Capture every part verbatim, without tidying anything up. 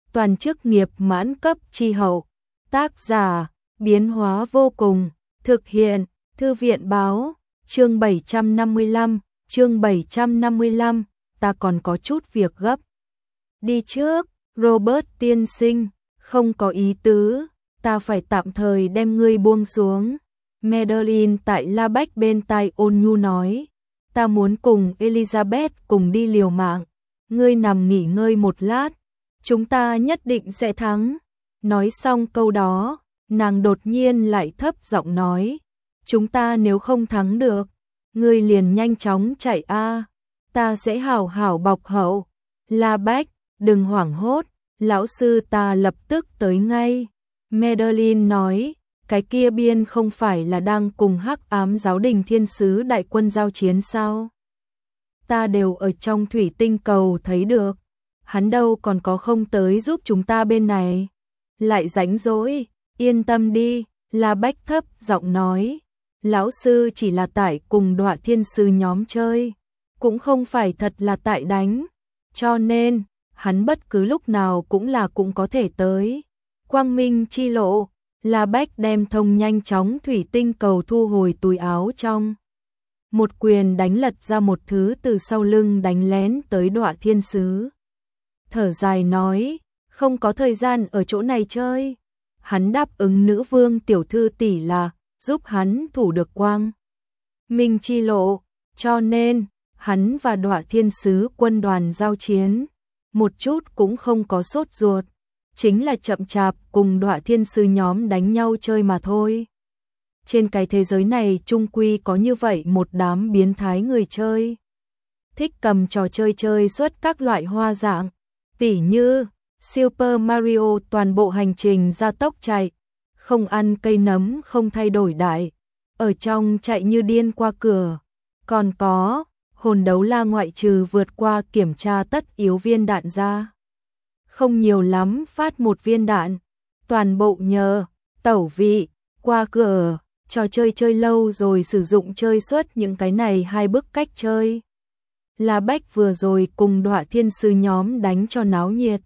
toàn chức nghiệp mãn cấp chi hậu. Tác giả, biến hóa vô cùng, thực hiện, Thư viện báo, chương bảy trăm năm mươi lăm, chương bảy trăm năm mươi lăm, ta còn có chút việc gấp. Đi trước, Robert tiên sinh, không có ý tứ, ta phải tạm thời đem ngươi buông xuống. Madeline tại La Bách bên tai ôn nhu nói, ta muốn cùng Elizabeth cùng đi liều mạng, ngươi nằm nghỉ ngơi một lát, chúng ta nhất định sẽ thắng. Nói xong câu đó, nàng đột nhiên lại thấp giọng nói, chúng ta nếu không thắng được, ngươi liền nhanh chóng chạy a, ta sẽ hảo hảo bọc hậu. La Bách, đừng hoảng hốt, lão sư ta lập tức tới ngay. Madeline nói, cái kia biên không phải là đang cùng Hắc Ám Giáo Đình Thiên Sứ đại quân giao chiến sao? Ta đều ở trong thủy tinh cầu thấy được, hắn đâu còn có không tới giúp chúng ta bên này. Lại rảnh rỗi, yên tâm đi, La Bách thấp giọng nói, lão sư chỉ là tại cùng Đọa Thiên Sứ nhóm chơi, cũng không phải thật là tại đánh, cho nên, hắn bất cứ lúc nào cũng là cũng có thể tới. Quang minh chi lộ, La Bách đem thông nhanh chóng thủy tinh cầu thu hồi túi áo trong. Một quyền đánh lật ra một thứ từ sau lưng đánh lén tới Đọa Thiên Sứ. Thở dài nói, không có thời gian ở chỗ này chơi. Hắn đáp ứng nữ vương tiểu thư tỷ là giúp hắn thủ được quang minh chi lộ, cho nên hắn và Đọa Thiên Sứ quân đoàn giao chiến, một chút cũng không có sốt ruột, chính là chậm chạp cùng Đọa Thiên Sứ nhóm đánh nhau chơi mà thôi. Trên cái thế giới này chung quy có như vậy một đám biến thái người chơi, thích cầm trò chơi chơi suốt các loại hoa dạng, tỉ như Super Mario toàn bộ hành trình gia tốc chạy, không ăn cây nấm không thay đổi đại, ở trong chạy như điên qua cửa. Còn có, hồn đấu la ngoại trừ vượt qua kiểm tra tất yếu viên đạn ra, không nhiều lắm phát một viên đạn, toàn bộ nhờ tẩu vị, qua cửa, trò chơi chơi lâu rồi sử dụng chơi suốt những cái này hai bước cách chơi. La Bách vừa rồi cùng Đọa Thiên Sứ nhóm đánh cho náo nhiệt,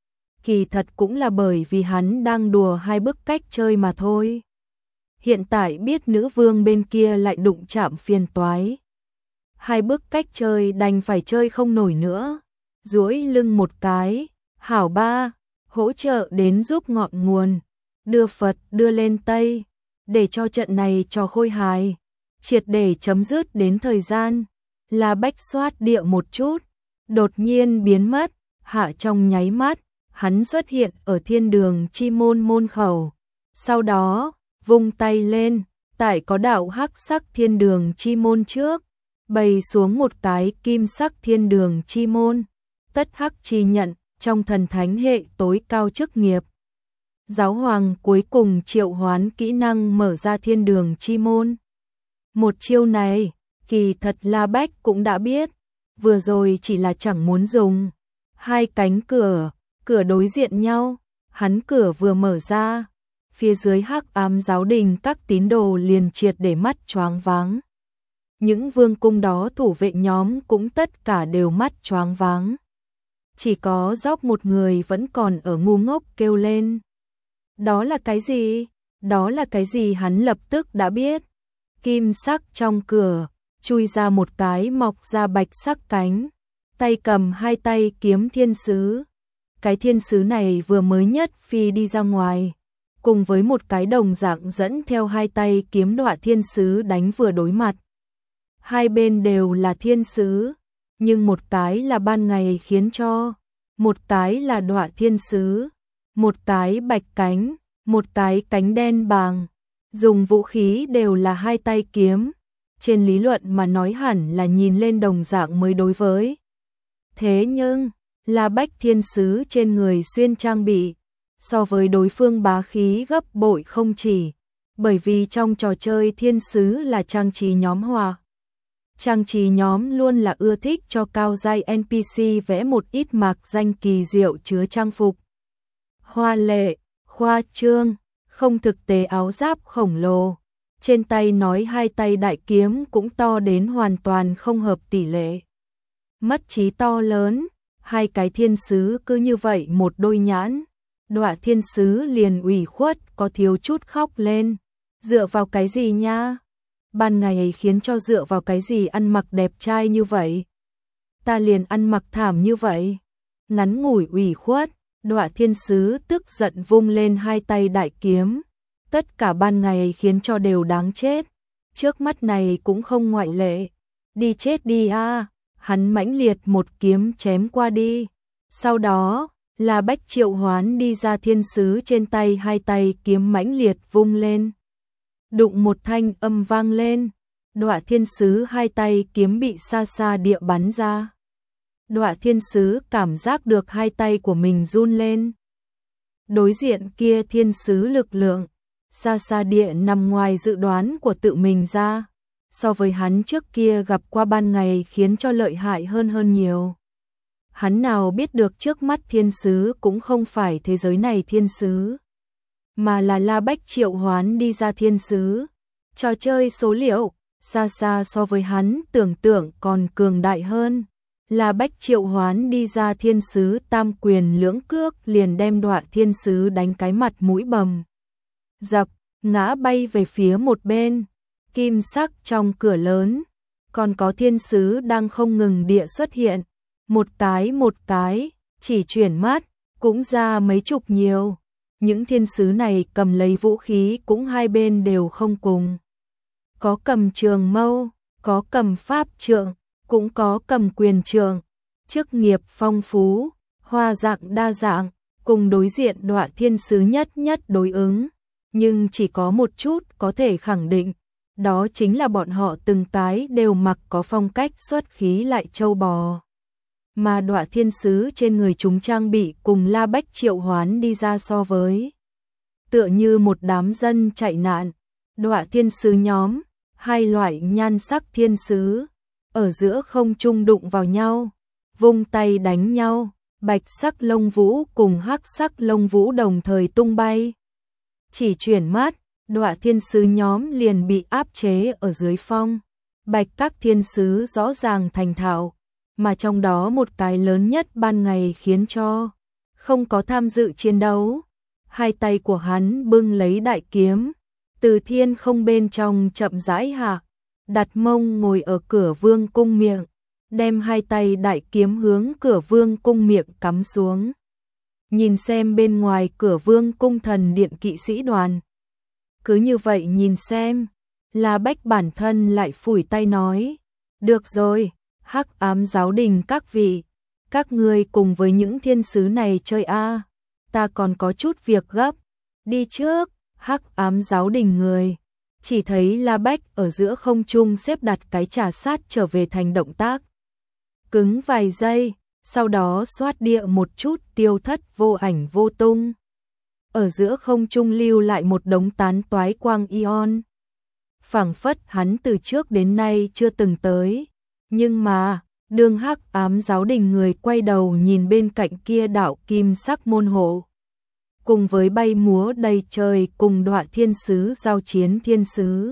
kỳ thật cũng là bởi vì hắn đang đùa hai bước cách chơi mà thôi. Hiện tại biết nữ vương bên kia lại đụng chạm phiền toái, hai bước cách chơi đành phải chơi không nổi nữa, duỗi lưng một cái, hảo ba, hỗ trợ đến giúp ngọn nguồn, đưa Phật đưa lên Tây, để cho trận này trò khôi hài, triệt để chấm dứt đến thời gian. La Bách xoát địa một chút, đột nhiên biến mất, hạ trong nháy mắt, hắn xuất hiện ở thiên đường chi môn môn khẩu, sau đó, vung tay lên, tại có đạo hắc sắc thiên đường chi môn trước, bày xuống một cái kim sắc thiên đường chi môn, tất hắc chi nhận, trong thần thánh hệ tối cao chức nghiệp. Giáo hoàng cuối cùng triệu hoán kỹ năng mở ra thiên đường chi môn. Một chiêu này, kỳ thật La Bách cũng đã biết, vừa rồi chỉ là chẳng muốn dùng. Hai cánh cửa, cửa đối diện nhau, hắn cửa vừa mở ra, phía dưới Hắc Ám Giáo Đình các tín đồ liền triệt để mắt choáng váng. Những vương cung đó thủ vệ nhóm cũng tất cả đều mắt choáng váng. Chỉ có Dốc một người vẫn còn ở ngu ngốc kêu lên. Đó là cái gì? Đó là cái gì? Hắn lập tức đã biết. Kim sắc trong cửa, chui ra một cái mọc ra bạch sắc cánh, tay cầm hai tay kiếm thiên sứ. Cái thiên sứ này vừa mới nhất phi đi ra ngoài, cùng với một cái đồng dạng dẫn theo hai tay kiếm Đọa Thiên Sứ đánh vừa đối mặt. Hai bên đều là thiên sứ, nhưng một cái là ban ngày khiến cho, một cái là Đọa Thiên Sứ, một cái bạch cánh, một cái cánh đen bàng, dùng vũ khí đều là hai tay kiếm, trên lý luận mà nói hẳn là nhìn lên đồng dạng mới đối với. Thế nhưng, La Bách Thiên Sứ trên người xuyên trang bị, so với đối phương bá khí gấp bội không chỉ, bởi vì trong trò chơi thiên sứ là trang trí nhóm hòa. Trang trí nhóm luôn là ưa thích cho cao giai en pê xê vẽ một ít mạc danh kỳ diệu chứa trang phục. Hoa lệ, khoa trương, không thực tế áo giáp khổng lồ. Trên tay nói hai tay đại kiếm cũng to đến hoàn toàn không hợp tỷ lệ. Mất trí to lớn, Hai cái thiên sứ cứ như vậy một đôi nhãn, Đọa thiên sứ liền ủy khuất có thiếu chút khóc lên. Dựa vào cái gì nha? Ban ngày ấy khiến cho dựa vào cái gì ăn mặc đẹp trai như vậy? Ta liền ăn mặc thảm như vậy. Ngắn ngủi ủy khuất, Đọa thiên sứ tức giận vung lên hai tay đại kiếm. Tất cả ban ngày ấy khiến cho đều đáng chết. Trước mắt này cũng không ngoại lệ. Đi chết đi a! Hắn mãnh liệt một kiếm chém qua đi. Sau đó, La Bách triệu hoán đi ra thiên sứ trên tay, hai tay kiếm mãnh liệt vung lên. Đụng một thanh âm vang lên. Đọa thiên sứ hai tay kiếm bị xa xa địa bắn ra. Đọa thiên sứ cảm giác được hai tay của mình run lên. Đối diện kia thiên sứ lực lượng, xa xa địa nằm ngoài dự đoán của tự mình ra. So với hắn trước kia gặp qua ban ngày khiến cho lợi hại hơn hơn nhiều. Hắn nào biết được trước mắt thiên sứ cũng không phải thế giới này thiên sứ, mà là La Bách triệu hoán đi ra thiên sứ. Trò chơi số liệu, xa xa so với hắn tưởng tượng còn cường đại hơn. La Bách triệu hoán đi ra thiên sứ tam quyền lưỡng cước liền đem Đọa thiên sứ đánh cái mặt mũi bầm dập, ngã bay về phía một bên. Kim sắc trong cửa lớn, còn có thiên sứ đang không ngừng địa xuất hiện. Một cái một cái, chỉ chuyển mắt, cũng ra mấy chục nhiều. Những thiên sứ này cầm lấy vũ khí cũng hai bên đều không cùng. Có cầm trường mâu, có cầm pháp trượng, cũng có cầm quyền trượng. Chức nghiệp phong phú, hoa dạng đa dạng, cùng đối diện Đọa thiên sứ nhất nhất đối ứng. Nhưng chỉ có một chút có thể khẳng định, đó chính là bọn họ từng cái đều mặc có phong cách xuất khí lại châu bò. Mà Đọa thiên sứ trên người chúng trang bị cùng La Bách triệu hoán đi ra so với, tựa như một đám dân chạy nạn. Đọa thiên sứ nhóm, hai loại nhan sắc thiên sứ, ở giữa không trung đụng vào nhau, vung tay đánh nhau, bạch sắc lông vũ cùng hắc sắc lông vũ đồng thời tung bay. Chỉ chuyển mắt, Đọa thiên sứ nhóm liền bị áp chế ở dưới phong. Bạch các thiên sứ rõ ràng thành thạo, mà trong đó một cái lớn nhất ban ngày khiến cho không có tham dự chiến đấu. Hai tay của hắn bưng lấy đại kiếm, từ thiên không bên trong chậm rãi hạ, đặt mông ngồi ở cửa vương cung miệng, đem hai tay đại kiếm hướng cửa vương cung miệng cắm xuống. Nhìn xem bên ngoài cửa vương cung thần điện kỵ sĩ đoàn. Cứ như vậy nhìn xem, La Bách bản thân lại phủi tay nói, được rồi, Hắc Ám giáo đình các vị, các ngươi cùng với những thiên sứ này chơi a, ta còn có chút việc gấp, đi trước. Hắc Ám giáo đình người, chỉ thấy La Bách ở giữa không trung xếp đặt cái trà sát trở về thành động tác. Cứng vài giây, sau đó xoát địa một chút tiêu thất vô ảnh vô tung. Ở giữa không trung lưu lại một đống tán toái quang ion. Phảng phất hắn từ trước đến nay chưa từng tới. Nhưng mà, đường Hắc Ám giáo đình người quay đầu nhìn bên cạnh kia đạo kim sắc môn hộ. Cùng với bay múa đầy trời cùng Đọa thiên sứ giao chiến thiên sứ.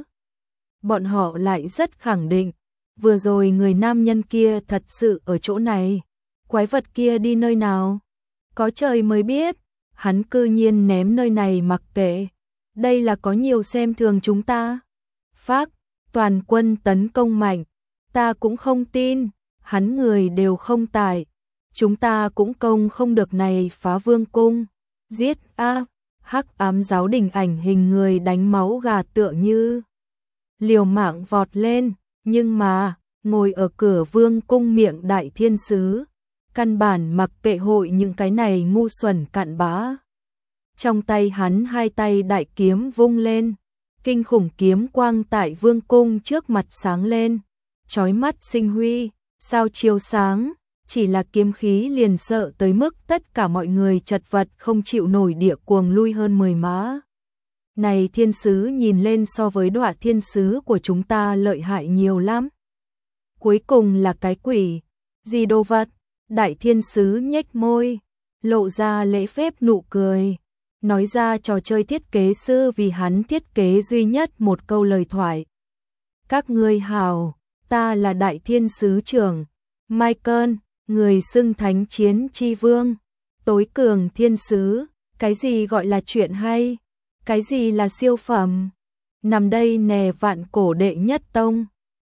Bọn họ lại rất khẳng định, vừa rồi người nam nhân kia thật sự ở chỗ này. Quái vật kia đi nơi nào? Có trời mới biết, hắn cư nhiên ném nơi này mặc kệ. Đây là có nhiều xem thường chúng ta. Phác, toàn quân tấn công mạnh, ta cũng không tin, hắn người đều không tại. Chúng ta cũng công không được này phá vương cung. Giết a! Hắc Ám giáo đình ảnh hình người đánh máu gà tựa như liều mạng vọt lên, nhưng mà, ngồi ở cửa vương cung miệng đại thiên sứ, căn bản mặc kệ hội những cái này ngu xuẩn cặn bã. Trong tay hắn hai tay đại kiếm vung lên, kinh khủng kiếm quang tại vương cung trước mặt sáng lên, chói mắt sinh huy, sao chiếu sáng, chỉ là kiếm khí liền sợ tới mức tất cả mọi người chật vật không chịu nổi địa cuồng lui hơn mười mã. Này thiên sứ nhìn lên so với Đọa thiên sứ của chúng ta lợi hại nhiều lắm. Cuối cùng là cái quỷ, gì đồ vật? Đại thiên sứ nhếch môi, lộ ra lễ phép nụ cười, nói ra trò chơi thiết kế sư vì hắn thiết kế duy nhất một câu lời thoại. Các ngươi hào, ta là đại thiên sứ trưởng Michael, người xưng thánh chiến chi vương, tối cường thiên sứ, cái gì gọi là chuyện hay, cái gì là siêu phẩm, nằm đây nè vạn cổ đệ nhất tông.